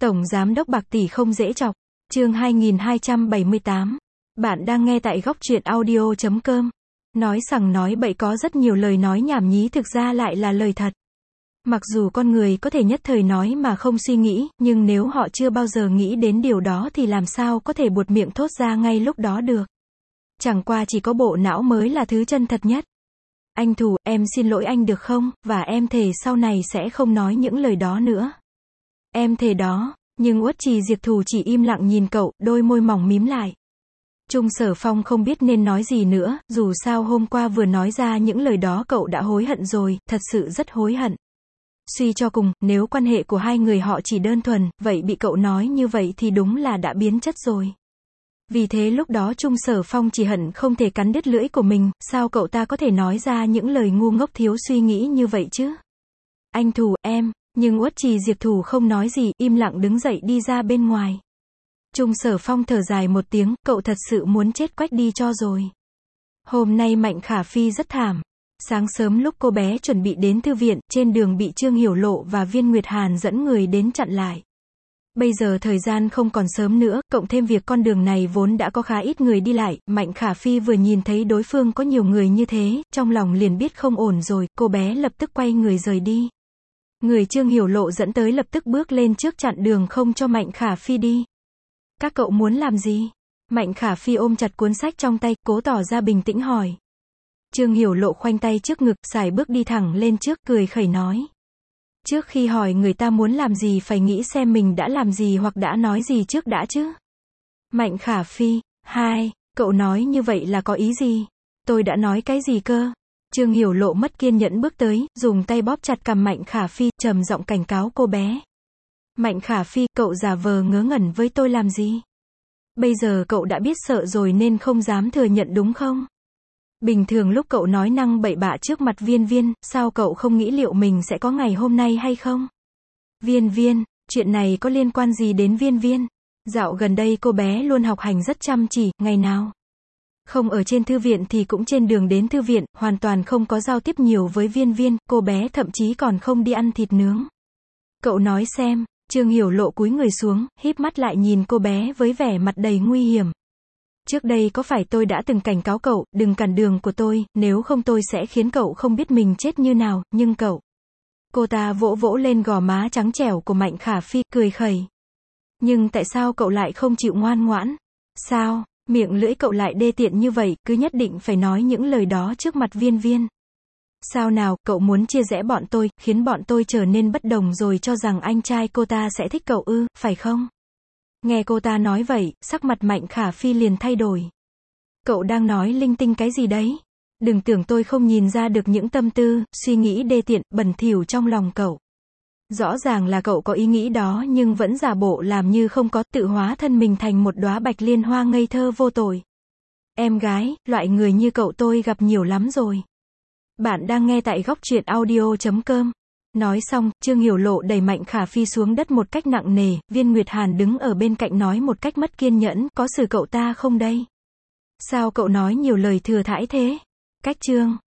Tổng Giám đốc bạc tỷ không dễ chọc. Chương 2278. Bạn đang nghe tại góc truyện audio.com. Nói sằng nói bậy có rất nhiều lời nói nhảm nhí thực ra lại là lời thật. Mặc dù con người có thể nhất thời nói mà không suy nghĩ, nhưng nếu họ chưa bao giờ nghĩ đến điều đó thì làm sao có thể buột miệng thốt ra ngay lúc đó được. Chẳng qua chỉ có bộ não mới là thứ chân thật nhất. Anh Thù, em xin lỗi anh được không, và em thề sau này sẽ không nói những lời đó nữa. Em thề đó, nhưng Uất Trì Diệp Thù chỉ im lặng nhìn cậu, đôi môi mỏng mím lại. Trung Sở Phong không biết nên nói gì nữa, dù sao hôm qua vừa nói ra những lời đó cậu đã hối hận rồi, thật sự rất hối hận. Suy cho cùng, nếu quan hệ của hai người họ chỉ đơn thuần, vậy bị cậu nói như vậy thì đúng là đã biến chất rồi. Vì thế lúc đó Trung Sở Phong chỉ hận không thể cắn đứt lưỡi của mình, sao cậu ta có thể nói ra những lời ngu ngốc thiếu suy nghĩ như vậy chứ? Anh Thù, em, nhưng Uất Trì Diệp Thù không nói gì, im lặng đứng dậy đi ra bên ngoài. Trung Sở Phong thở dài một tiếng, cậu thật sự muốn chết quách đi cho rồi. Hôm nay Mạnh Khả Phi rất thảm. Sáng sớm lúc cô bé chuẩn bị đến thư viện, trên đường bị Trương Hiểu Lộ và Viên Nguyệt Hàn dẫn người đến chặn lại. Bây giờ thời gian không còn sớm nữa, cộng thêm việc con đường này vốn đã có khá ít người đi lại, Mạnh Khả Phi vừa nhìn thấy đối phương có nhiều người như thế, trong lòng liền biết không ổn rồi, cô bé lập tức quay người rời đi. Người Trương Hiểu Lộ dẫn tới lập tức bước lên trước chặn đường không cho Mạnh Khả Phi đi. Các cậu muốn làm gì? Mạnh Khả Phi ôm chặt cuốn sách trong tay, cố tỏ ra bình tĩnh hỏi. Trương Hiểu Lộ khoanh tay trước ngực, sải bước đi thẳng lên trước, cười khẩy nói. Trước khi hỏi người ta muốn làm gì phải nghĩ xem mình đã làm gì hoặc đã nói gì trước đã chứ. Mạnh Khả Phi, cậu nói như vậy là có ý gì? Tôi đã nói cái gì cơ? Trương Hiểu Lộ mất kiên nhẫn bước tới, dùng tay bóp chặt cằm Mạnh Khả Phi, trầm giọng cảnh cáo cô bé. Mạnh Khả Phi, cậu giả vờ ngớ ngẩn với tôi làm gì? Bây giờ cậu đã biết sợ rồi nên không dám thừa nhận đúng không? Bình thường lúc cậu nói năng bậy bạ trước mặt Viên Viên, sao cậu không nghĩ liệu mình sẽ có ngày hôm nay hay không? Viên Viên, chuyện này có liên quan gì đến Viên Viên? Dạo gần đây cô bé luôn học hành rất chăm chỉ, ngày nào không ở trên thư viện thì cũng trên đường đến thư viện, hoàn toàn không có giao tiếp nhiều với Viên Viên, cô bé thậm chí còn không đi ăn thịt nướng. Cậu nói xem. Trương Hiểu Lộ cúi người xuống, híp mắt lại nhìn cô bé với vẻ mặt đầy nguy hiểm. Trước đây có phải tôi đã từng cảnh cáo cậu, đừng cản đường của tôi, nếu không tôi sẽ khiến cậu không biết mình chết như nào, nhưng cậu. Cô ta vỗ vỗ lên gò má trắng trẻo của Mạnh Khả Phi, cười khẩy. Nhưng tại sao cậu lại không chịu ngoan ngoãn? Sao, miệng lưỡi cậu lại đê tiện như vậy, cứ nhất định phải nói những lời đó trước mặt Viên Viên? Sao nào, cậu muốn chia rẽ bọn tôi, khiến bọn tôi trở nên bất đồng rồi cho rằng anh trai cô ta sẽ thích cậu ư, phải không? Nghe cô ta nói vậy, sắc mặt Mạnh Khả Phi liền thay đổi. Cậu đang nói linh tinh cái gì đấy? Đừng tưởng tôi không nhìn ra được những tâm tư, suy nghĩ đê tiện, bẩn thỉu trong lòng cậu. Rõ ràng là cậu có ý nghĩ đó nhưng vẫn giả bộ làm như không có, tự hóa thân mình thành một đóa bạch liên hoa ngây thơ vô tội. Em gái, loại người như cậu tôi gặp nhiều lắm rồi. Bạn đang nghe tại góc truyện audio.com. Nói xong, Trương Hiểu Lộ đẩy Mạnh Khả Phi xuống đất một cách nặng nề, Viên Nguyệt Hàn đứng ở bên cạnh nói một cách mất kiên nhẫn, có xử cậu ta không đây? Sao cậu nói nhiều lời thừa thãi thế? Cách Trương